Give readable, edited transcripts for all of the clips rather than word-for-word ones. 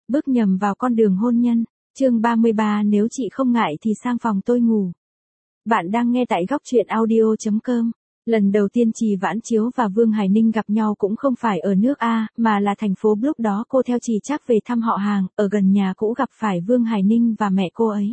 bước nhầm vào con đường hôn nhân. Chương 33 nếu chị không ngại thì sang phòng tôi ngủ. Bạn đang nghe tại góc truyện audio.com. Lần đầu tiên Trì Vãn Chiếu và Vương Hải Ninh gặp nhau cũng không phải ở nước A, mà là thành phố lúc đó cô theo Trì Trác về thăm họ hàng, ở gần nhà cũ gặp phải Vương Hải Ninh và mẹ cô ấy.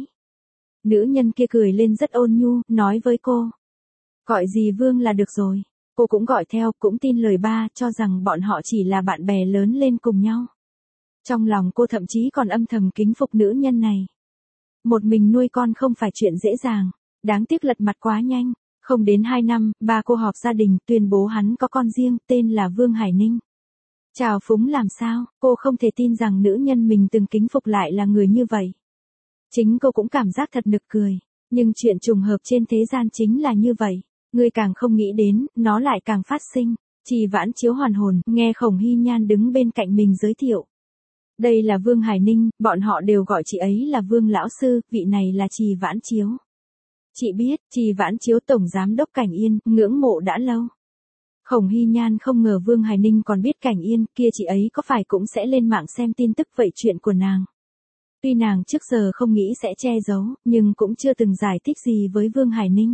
Nữ nhân kia cười lên rất ôn nhu, nói với cô. Gọi gì Vương là được rồi. Cô cũng gọi theo, cũng tin lời ba, cho rằng bọn họ chỉ là bạn bè lớn lên cùng nhau. Trong lòng cô thậm chí còn âm thầm kính phục nữ nhân này. Một mình nuôi con không phải chuyện dễ dàng, đáng tiếc lật mặt quá nhanh. Không đến 2 năm, ba cô họp gia đình, tuyên bố hắn có con riêng, tên là Vương Hải Ninh. Chào phúng làm sao, cô không thể tin rằng nữ nhân mình từng kính phục lại là người như vậy. Chính cô cũng cảm giác thật nực cười, nhưng chuyện trùng hợp trên thế gian chính là như vậy. Người càng không nghĩ đến, nó lại càng phát sinh. Trì Vãn Chiếu hoàn hồn, nghe Khổng Hy Nhan đứng bên cạnh mình giới thiệu. Đây là Vương Hải Ninh, bọn họ đều gọi chị ấy là Vương lão sư, vị này là Trì Vãn Chiếu. Chị biết, Trì Vãn Chiếu tổng giám đốc Cảnh Yên, ngưỡng mộ đã lâu. Khổng Hy Nhan không ngờ Vương Hải Ninh còn biết Cảnh Yên, kia chị ấy có phải cũng sẽ lên mạng xem tin tức vậy chuyện của nàng. Tuy nàng trước giờ không nghĩ sẽ che giấu, nhưng cũng chưa từng giải thích gì với Vương Hải Ninh.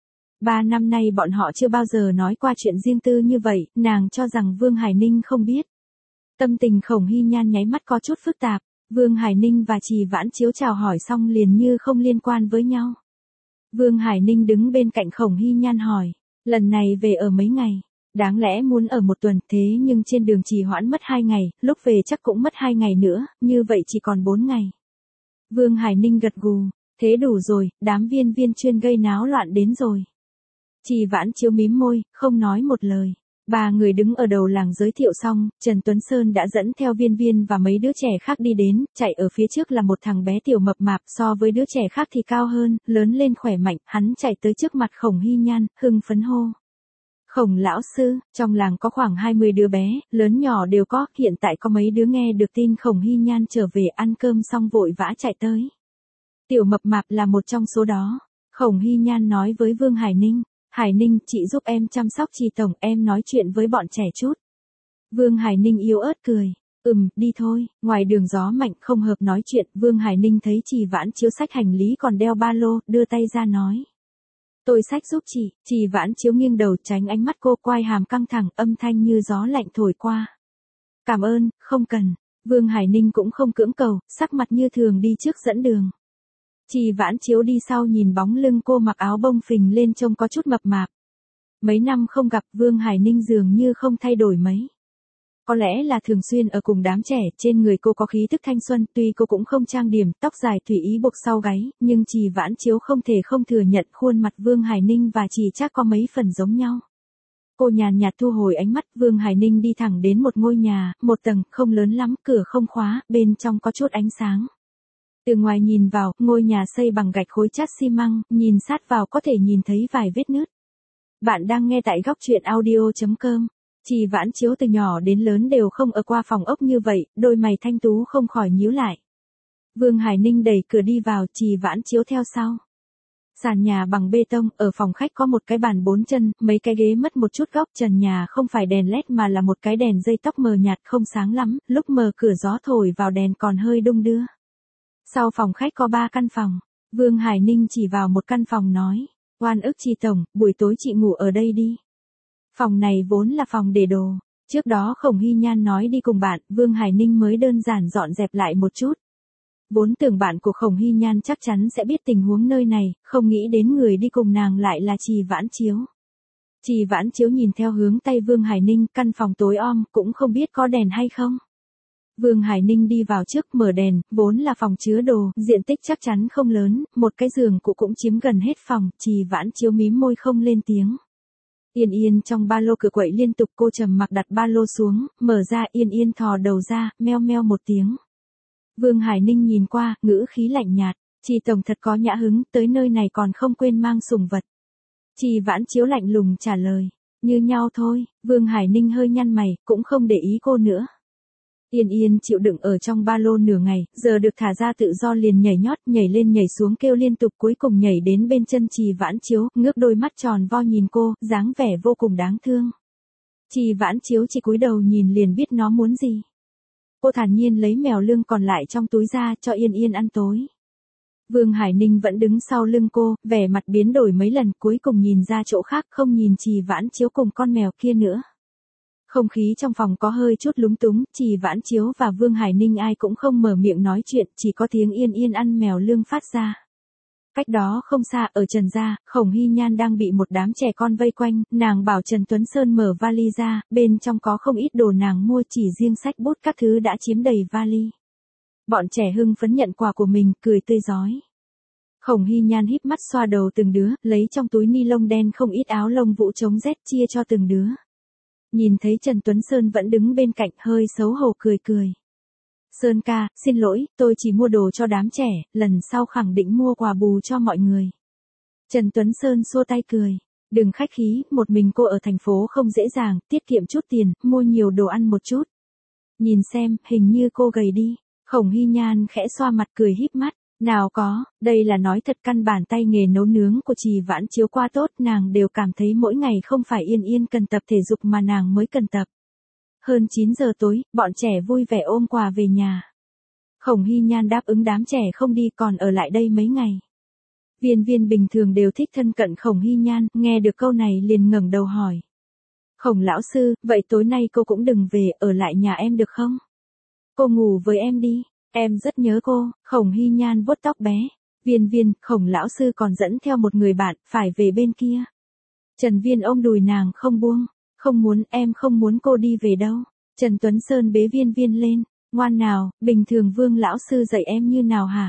3 năm nay bọn họ chưa bao giờ nói qua chuyện riêng tư như vậy, nàng cho rằng Vương Hải Ninh không biết. Tâm tình Khổng Hy Nhan nháy mắt có chút phức tạp, Vương Hải Ninh và Trì Vãn Chiếu chào hỏi xong liền như không liên quan với nhau. Vương Hải Ninh đứng bên cạnh Khổng Hy Nhan hỏi, lần này về ở mấy ngày, đáng lẽ muốn ở 1 tuần thế nhưng trên đường trì hoãn mất 2 ngày, lúc về chắc cũng mất 2 ngày nữa, như vậy chỉ còn 4 ngày. Vương Hải Ninh gật gù, thế đủ rồi, đám viên viên chuyên gây náo loạn đến rồi. Trì Vãn Chiếu mím môi, không nói một lời. 3 người đứng ở đầu làng giới thiệu xong, Trần Tuấn Sơn đã dẫn theo viên viên và mấy đứa trẻ khác đi đến, chạy ở phía trước là một thằng bé tiểu mập mạp so với đứa trẻ khác thì cao hơn, lớn lên khỏe mạnh, hắn chạy tới trước mặt Khổng Hy Nhan, hưng phấn hô. Khổng lão sư, trong làng có khoảng 20 đứa bé, lớn nhỏ đều có, hiện tại có mấy đứa nghe được tin Khổng Hy Nhan trở về ăn cơm xong vội vã chạy tới. Tiểu mập mạp là một trong số đó. Khổng Hy Nhan nói với Vương Hải Ninh. Hải Ninh, chị giúp em chăm sóc Trì tổng, em nói chuyện với bọn trẻ chút. Vương Hải Ninh yếu ớt cười. Đi thôi, ngoài đường gió mạnh không hợp nói chuyện. Vương Hải Ninh thấy Trì Vãn Chiếu xách hành lý còn đeo ba lô, đưa tay ra nói. Tôi xách giúp chị. Trì Vãn Chiếu nghiêng đầu tránh ánh mắt cô, quai hàm căng thẳng, âm thanh như gió lạnh thổi qua. Cảm ơn, không cần. Vương Hải Ninh cũng không cưỡng cầu, sắc mặt như thường đi trước dẫn đường. Trì Vãn Chiếu đi sau nhìn bóng lưng cô mặc áo bông phình lên trông có chút mập mạp. Mấy năm không gặp Vương Hải Ninh dường như không thay đổi mấy. Có lẽ là thường xuyên ở cùng đám trẻ, trên người cô có khí tức thanh xuân, tuy cô cũng không trang điểm, tóc dài tùy ý buộc sau gáy, nhưng Trì Vãn Chiếu không thể không thừa nhận khuôn mặt Vương Hải Ninh và Trì Trác có mấy phần giống nhau. Cô nhàn nhạt thu hồi ánh mắt, Vương Hải Ninh đi thẳng đến một ngôi nhà, 1 tầng, không lớn lắm, cửa không khóa, bên trong có chút ánh sáng. Từ ngoài nhìn vào, ngôi nhà xây bằng gạch khối chát xi măng, nhìn sát vào có thể nhìn thấy vài vết nứt. Bạn đang nghe tại góc truyện audio.com. Trì Vãn Chiếu từ nhỏ đến lớn đều không ở qua phòng ốc như vậy, đôi mày thanh tú không khỏi nhíu lại. Vương Hải Ninh đẩy cửa đi vào, Trì Vãn Chiếu theo sau. Sàn nhà bằng bê tông, ở phòng khách có một cái bàn 4 chân, mấy cái ghế mất một chút góc, trần nhà không phải đèn led mà là một cái đèn dây tóc mờ nhạt không sáng lắm, lúc mở cửa gió thổi vào đèn còn hơi đung đưa. Sau phòng khách có 3 căn phòng. Vương Hải Ninh chỉ vào một căn phòng nói. Oan ức Trì tổng, buổi tối chị ngủ ở đây đi. Phòng này vốn là phòng để đồ. Trước đó Khổng Hy Nhan nói đi cùng bạn, Vương Hải Ninh mới đơn giản dọn dẹp lại một chút. Vốn tưởng bạn của Khổng Hy Nhan chắc chắn sẽ biết tình huống nơi này, không nghĩ đến người đi cùng nàng lại là Trì Vãn Chiếu. Trì Vãn Chiếu nhìn theo hướng tay Vương Hải Ninh, căn phòng tối om, cũng không biết có đèn hay không. Vương Hải Ninh đi vào trước mở đèn, vốn là phòng chứa đồ, diện tích chắc chắn không lớn, một cái giường cụ cũng chiếm gần hết phòng, Trì Vãn Chiếu mím môi không lên tiếng. Yên Yên trong ba lô cửa quậy liên tục, cô trầm mặc đặt ba lô xuống, mở ra, Yên Yên thò đầu ra, meo meo một tiếng. Vương Hải Ninh nhìn qua, ngữ khí lạnh nhạt, Trì tổng thật có nhã hứng, tới nơi này còn không quên mang sủng vật. Trì Vãn Chiếu lạnh lùng trả lời, như nhau thôi. Vương Hải Ninh hơi nhăn mày, cũng không để ý cô nữa. Yên Yên chịu đựng ở trong ba lô nửa ngày, giờ được thả ra tự do liền nhảy nhót, nhảy lên nhảy xuống kêu liên tục, cuối cùng nhảy đến bên chân Trì Vãn Chiếu, ngước đôi mắt tròn vo nhìn cô, dáng vẻ vô cùng đáng thương. Trì Vãn Chiếu chỉ cúi đầu nhìn liền biết nó muốn gì. Cô thản nhiên lấy mèo lương còn lại trong túi ra cho Yên Yên ăn tối. Vương Hải Ninh vẫn đứng sau lưng cô, vẻ mặt biến đổi mấy lần, cuối cùng nhìn ra chỗ khác, không nhìn Trì Vãn Chiếu cùng con mèo kia nữa. Không khí trong phòng có hơi chút lúng túng, Trì Vãn Chiếu và Vương Hải Ninh ai cũng không mở miệng nói chuyện, chỉ có tiếng Yên Yên ăn mèo lương phát ra. Cách đó không xa, ở Trần gia, Khổng Hy Nhan đang bị một đám trẻ con vây quanh, nàng bảo Trần Tuấn Sơn mở vali ra, bên trong có không ít đồ nàng mua, chỉ riêng sách bút các thứ đã chiếm đầy vali. Bọn trẻ hưng phấn nhận quà của mình, cười tươi rói. Khổng Hy Nhan híp mắt xoa đầu từng đứa, lấy trong túi ni lông đen không ít áo lông vũ chống rét chia cho từng đứa. Nhìn thấy Trần Tuấn Sơn vẫn đứng bên cạnh, hơi xấu hổ cười cười. Sơn ca, xin lỗi, tôi chỉ mua đồ cho đám trẻ, lần sau khẳng định mua quà bù cho mọi người. Trần Tuấn Sơn xua tay cười. Đừng khách khí, một mình cô ở thành phố không dễ dàng, tiết kiệm chút tiền, mua nhiều đồ ăn một chút. Nhìn xem, hình như cô gầy đi. Khổng Hy Nhan khẽ xoa mặt cười híp mắt. Nào có, đây là nói thật, căn bản tay nghề nấu nướng của Trì Vãn Chiếu quá tốt, nàng đều cảm thấy mỗi ngày không phải Yên Yên cần tập thể dục mà nàng mới cần tập. Hơn 9 giờ tối, bọn trẻ vui vẻ ôm quà về nhà. Khổng Hy Nhan đáp ứng đám trẻ không đi, còn ở lại đây mấy ngày. Viên Viên bình thường đều thích thân cận Khổng Hy Nhan, nghe được câu này liền ngẩng đầu hỏi. Khổng lão sư, vậy tối nay cô cũng đừng về, ở lại nhà em được không? Cô ngủ với em đi, em rất nhớ cô. Khổng Hy Nhan vuốt tóc bé. Viên Viên, Khổng lão sư còn dẫn theo một người bạn, phải về bên kia. Trần Viên ôm đùi nàng không buông. Không muốn, em không muốn cô đi về đâu. Trần Tuấn Sơn bế Viên Viên lên. Ngoan nào, bình thường Vương lão sư dạy em như nào hả?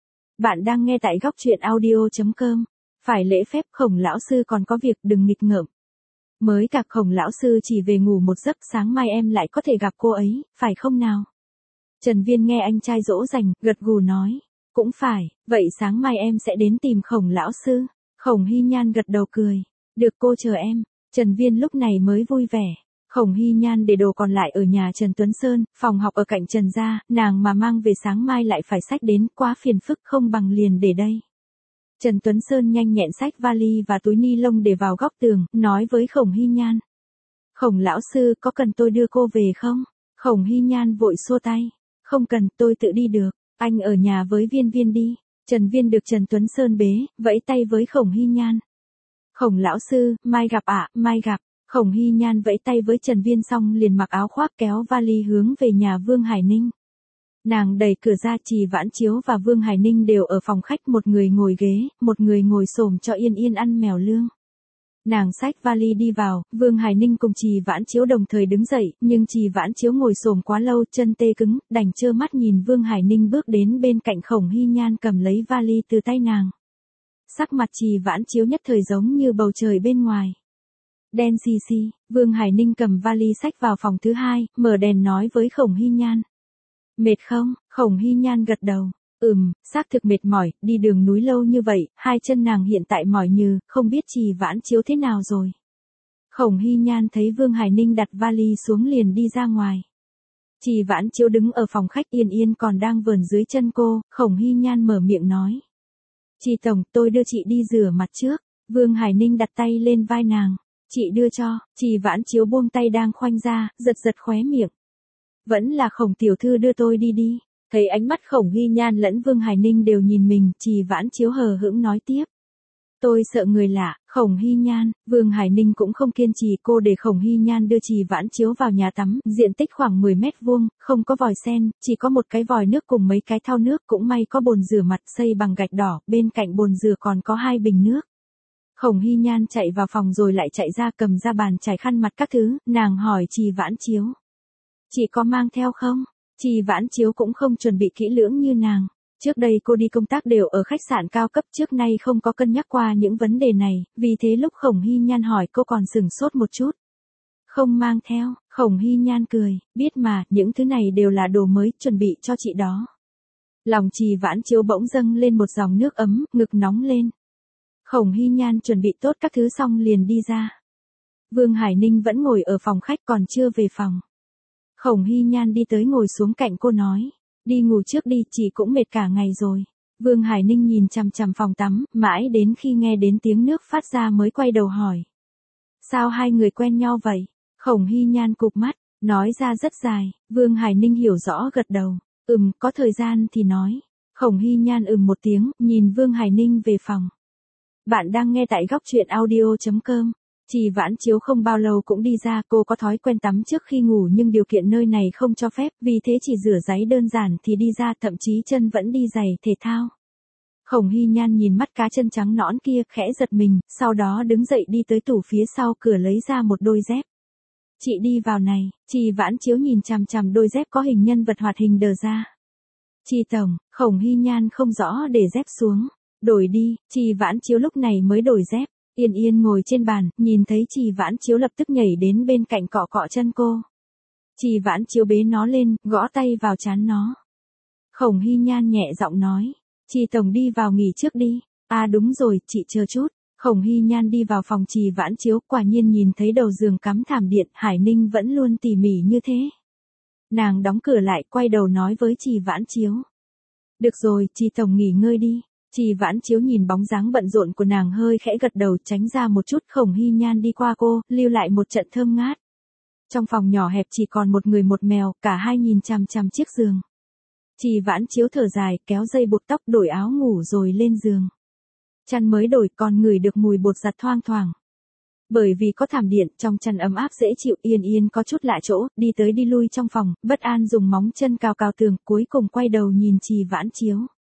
Bạn đang nghe tại góc truyện audio.com. Phải lễ phép, Khổng lão sư còn có việc, đừng nghịch ngợm. Mới cả Khổng lão sư chỉ về ngủ một giấc, sáng mai em lại có thể gặp cô ấy, phải không nào? Trần Viên nghe anh trai dỗ dành, gật gù nói. Cũng phải, vậy sáng mai em sẽ đến tìm Khổng lão sư. Khổng Hy Nhan gật đầu cười. Được, cô chờ em. Trần Viên lúc này mới vui vẻ. Khổng Hy Nhan để đồ còn lại ở nhà Trần Tuấn Sơn, phòng học ở cạnh Trần gia, nàng mà mang về sáng mai lại phải xách đến, quá phiền phức, không bằng liền để đây. Trần Tuấn Sơn nhanh nhẹn xách vali và túi ni lông để vào góc tường, nói với Khổng Hy Nhan. Khổng lão sư, có cần tôi đưa cô về không? Khổng Hy Nhan vội xua tay. Không cần, tôi tự đi được, anh ở nhà với Viên Viên đi. Trần Viên được Trần Tuấn Sơn bế, vẫy tay với Khổng Hy Nhan. Khổng lão sư, mai gặp ạ, mai gặp. Khổng Hy Nhan vẫy tay với Trần Viên xong liền mặc áo khoác kéo vali hướng về nhà Vương Hải Ninh. Nàng đẩy cửa ra, Trì Vãn Chiếu và Vương Hải Ninh đều ở phòng khách, một người ngồi ghế, một người ngồi xổm cho Yên Yên ăn mèo lương. Nàng xách vali đi vào, Vương Hải Ninh cùng Trì Vãn Chiếu đồng thời đứng dậy, nhưng Trì Vãn Chiếu ngồi xổm quá lâu, chân tê cứng, đành trơ mắt nhìn Vương Hải Ninh bước đến bên cạnh Khổng Hy Nhan cầm lấy vali từ tay nàng. Sắc mặt Trì Vãn Chiếu nhất thời giống như bầu trời bên ngoài. Đen xì xì, Vương Hải Ninh cầm vali xách vào phòng thứ hai, mở đèn nói với Khổng Hy Nhan. Mệt không? Khổng Hy Nhan gật đầu. Xác thực mệt mỏi, đi đường núi lâu như vậy, hai chân nàng hiện tại mỏi nhừ, không biết Trì Vãn Chiếu thế nào rồi. Khổng Hy Nhan thấy Vương Hải Ninh đặt vali xuống liền đi ra ngoài. Trì Vãn Chiếu đứng ở phòng khách, Yên Yên còn đang vờn dưới chân cô, Khổng Hy Nhan mở miệng nói. Chị tổng, tôi đưa chị đi rửa mặt trước. Vương Hải Ninh đặt tay lên vai nàng. Chị đưa cho. Trì Vãn Chiếu buông tay đang khoanh ra, giật giật khóe miệng. Vẫn là Khổng tiểu thư đưa tôi đi đi. Thấy ánh mắt Khổng Hy Nhan lẫn Vương Hải Ninh đều nhìn mình, Trì Vãn Chiếu hờ hững nói tiếp. Tôi sợ người lạ. Khổng Hy Nhan, Vương Hải Ninh cũng không kiên trì, cô để Khổng Hy Nhan đưa Trì Vãn Chiếu vào nhà tắm, diện tích khoảng 10 mét vuông, không có vòi sen, chỉ có một cái vòi nước cùng mấy cái thau nước, cũng may có bồn rửa mặt xây bằng gạch đỏ, bên cạnh bồn rửa còn có 2 bình nước. Khổng Hy Nhan chạy vào phòng rồi lại chạy ra, cầm ra bàn chải khăn mặt các thứ, nàng hỏi Trì Vãn Chiếu. Chị có mang theo không? Trì Vãn Chiếu cũng không chuẩn bị kỹ lưỡng như nàng. Trước đây cô đi công tác đều ở khách sạn cao cấp, trước nay không có cân nhắc qua những vấn đề này, vì thế lúc Khổng Hy Nhan hỏi cô còn sửng sốt một chút. Không mang theo. Khổng Hy Nhan cười, biết mà, những thứ này đều là đồ mới, chuẩn bị cho chị đó. Lòng Trì Vãn Chiếu bỗng dâng lên một dòng nước ấm, ngực nóng lên. Khổng Hy Nhan chuẩn bị tốt các thứ xong liền đi ra. Vương Hải Ninh vẫn ngồi ở phòng khách còn chưa về phòng. Khổng Hy Nhan đi tới ngồi xuống cạnh cô nói. Đi ngủ trước đi, chị cũng mệt cả ngày rồi. Vương Hải Ninh nhìn chằm chằm phòng tắm, mãi đến khi nghe đến tiếng nước phát ra mới quay đầu hỏi. Sao hai người quen nhau vậy? Khổng Hy Nhan cụp mắt, Nói ra rất dài, Vương Hải Ninh hiểu rõ gật đầu. Có thời gian thì nói. Khổng Hy Nhan một tiếng, nhìn Vương Hải Ninh về phòng. Bạn đang nghe tại góc truyện audio.com. Trì Vãn Chiếu không bao lâu cũng đi ra, cô có thói quen tắm trước khi ngủ nhưng điều kiện nơi này không cho phép, vì thế chỉ rửa ráy đơn giản thì đi ra, thậm chí chân vẫn đi giày thể thao. Khổng Hy Nhan nhìn mắt cá chân trắng nõn kia, khẽ giật mình, sau đó đứng dậy đi tới tủ phía sau cửa lấy ra một đôi dép. Chị đi vào này. Trì Vãn Chiếu nhìn chằm chằm đôi dép có hình nhân vật hoạt hình đờ ra. Trì tổng. Khổng Hy Nhan không rõ để dép xuống. Đổi đi. Trì Vãn Chiếu lúc này mới đổi dép. Yên Yên ngồi trên bàn, nhìn thấy Trì Vãn Chiếu lập tức nhảy đến bên cạnh cọ cọ chân cô. Trì Vãn Chiếu bế nó lên, gõ tay vào trán nó. Khổng Hy Nhan nhẹ giọng nói. Trì tổng đi vào nghỉ trước đi. À đúng rồi, chị chờ chút. Khổng Hy Nhan đi vào phòng Trì Vãn Chiếu, quả nhiên nhìn thấy đầu giường cắm thảm điện, Hải Ninh vẫn luôn tỉ mỉ như thế. Nàng đóng cửa lại, quay đầu nói với Trì Vãn Chiếu. Được rồi, Trì tổng nghỉ ngơi đi. Trì Vãn Chiếu nhìn bóng dáng bận rộn của nàng hơi khẽ gật đầu, tránh ra một chút. Khổng Hy Nhan đi qua cô, lưu lại một trận thơm ngát. Trong phòng nhỏ hẹp chỉ còn một người một mèo, cả hai nhìn chằm chằm chiếc giường. Trì Vãn Chiếu thở dài, kéo dây buộc tóc, đổi áo ngủ rồi lên giường. Chăn mới đổi, còn ngửi được mùi bột giặt thoang thoảng. Bởi vì có thảm điện, trong chăn ấm áp dễ chịu. Yên Yên có chút lạ chỗ, đi tới đi lui trong phòng, bất an dùng móng chân cào cào tường, cuối cùng quay đầu nhìn Trì Vãn Chiếu.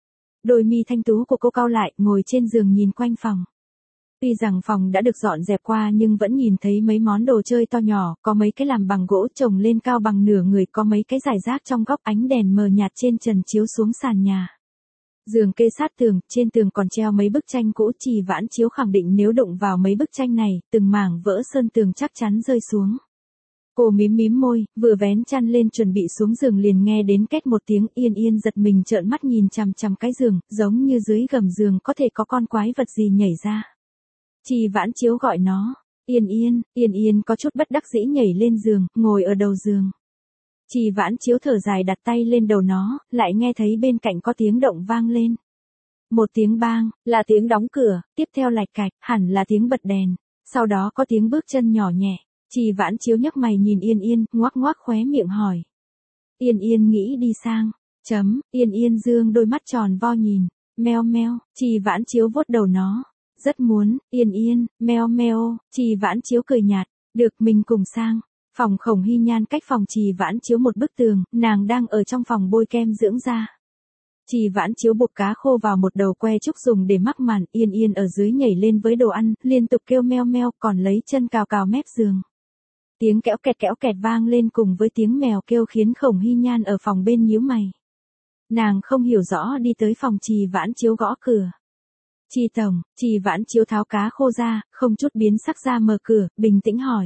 Đôi mi thanh tú của cô cau lại, ngồi trên giường nhìn quanh phòng. Tuy rằng phòng đã được dọn dẹp qua nhưng vẫn nhìn thấy mấy món đồ chơi to nhỏ, có mấy cái làm bằng gỗ chồng lên cao bằng nửa người, có mấy cái rải rác trong góc, ánh đèn mờ nhạt trên trần chiếu xuống sàn nhà. Giường kê sát tường, trên tường còn treo mấy bức tranh cũ. Trì Vãn Chiếu khẳng định nếu đụng vào mấy bức tranh này, từng mảng vỡ sơn tường chắc chắn rơi xuống. Cô mím mím môi, vừa vén chăn lên chuẩn bị xuống giường liền nghe đến két một tiếng. Yên Yên giật mình trợn mắt nhìn chằm chằm cái giường, giống như dưới gầm giường có thể có con quái vật gì nhảy ra. Trì Vãn Chiếu gọi nó. Yên Yên. Yên Yên có chút bất đắc dĩ nhảy lên giường, ngồi ở đầu giường. Trì Vãn Chiếu thở dài đặt tay lên đầu nó, lại nghe thấy bên cạnh có tiếng động vang lên. Một tiếng bang, là tiếng đóng cửa, tiếp theo lạch cạch, hẳn là tiếng bật đèn. Sau đó có tiếng bước chân nhỏ nhẹ. Trì Vãn Chiếu nhấc mày nhìn Yên Yên, ngoác ngoác khóe miệng hỏi. Yên Yên nghĩ đi sang. Yên Yên dương đôi mắt tròn vo nhìn. Meo meo. Trì Vãn Chiếu vuốt đầu nó. Rất muốn. Yên Yên. Meo meo. Trì Vãn Chiếu cười nhạt. Được, mình cùng sang. Phòng Khổng Hy Nhan cách phòng Trì Vãn Chiếu một bức tường, nàng đang ở trong phòng bôi kem dưỡng da. Trì Vãn Chiếu buộc cá khô vào một đầu que trúc dùng để mắc màn. Yên Yên ở dưới nhảy lên với đồ ăn, liên tục kêu meo meo, còn lấy chân cào cào mép giường. Tiếng kéo kẹt vang lên cùng với tiếng mèo kêu khiến Khổng Hy Nhan ở phòng bên nhíu mày. Nàng không hiểu rõ đi tới phòng Trì Vãn Chiếu gõ cửa. Trì tổng. Trì Vãn Chiếu tháo cá khô ra, không chút biến sắc ra mở cửa, bình tĩnh hỏi.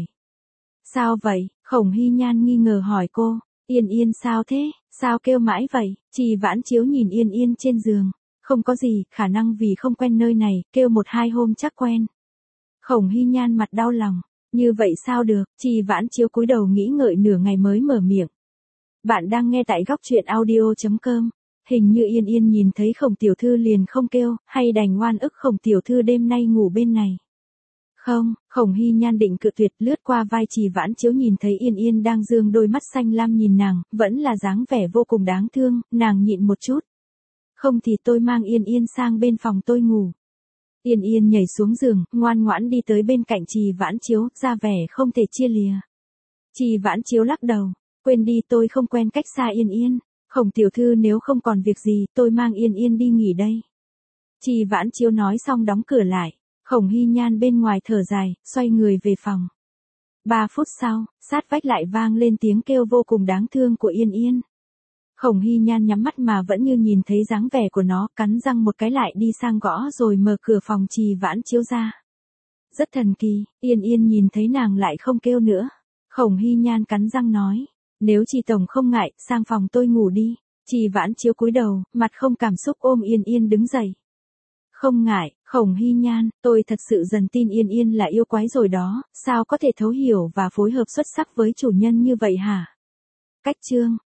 Sao vậy? Khổng Hy Nhan nghi ngờ hỏi cô. Yên Yên sao thế? Sao kêu mãi vậy? Trì Vãn Chiếu nhìn Yên Yên trên giường. Không có gì, khả năng vì không quen nơi này, kêu một hai hôm chắc quen. Khổng Hy Nhan mặt đau lòng. Như vậy sao được? Trì Vãn Chiếu cúi đầu nghĩ ngợi nửa ngày mới mở miệng. Bạn đang nghe tại góc truyện audio.com. Hình như Yên Yên nhìn thấy Khổng tiểu thư liền không kêu, hay đành oan ức Khổng tiểu thư đêm nay ngủ bên này. Không. Khổng Hy Nhan định cự tuyệt, lướt qua vai Trì Vãn Chiếu nhìn thấy Yên Yên đang dương đôi mắt xanh lam nhìn nàng, vẫn là dáng vẻ vô cùng đáng thương, nàng nhịn một chút. Không thì tôi mang Yên Yên sang bên phòng tôi ngủ. Yên Yên nhảy xuống giường, ngoan ngoãn đi tới bên cạnh Trì Vãn Chiếu, ra vẻ không thể chia lìa. Trì Vãn Chiếu lắc đầu. Quên đi, tôi không quen cách xa Yên Yên. Khổng tiểu thư nếu không còn việc gì, tôi mang Yên Yên đi nghỉ đây. Trì Vãn Chiếu nói xong đóng cửa lại. Khổng Hy Nhan bên ngoài thở dài, xoay người về phòng. 3 phút sau, sát vách lại vang lên tiếng kêu vô cùng đáng thương của Yên Yên. Khổng Hy Nhan nhắm mắt mà vẫn như nhìn thấy dáng vẻ của nó, cắn răng một cái lại đi sang gõ rồi mở cửa phòng Trì Vãn Chiếu ra. Rất thần kỳ, Yên Yên nhìn thấy nàng lại không kêu nữa. Khổng Hy Nhan cắn răng nói, nếu Trì tổng không ngại, sang phòng tôi ngủ đi. Trì Vãn Chiếu cúi đầu, mặt không cảm xúc ôm Yên Yên đứng dậy. Không ngại. Khổng Hy Nhan, tôi thật sự dần tin Yên Yên là yêu quái rồi đó, sao có thể thấu hiểu và phối hợp xuất sắc với chủ nhân như vậy hả? Cách chương.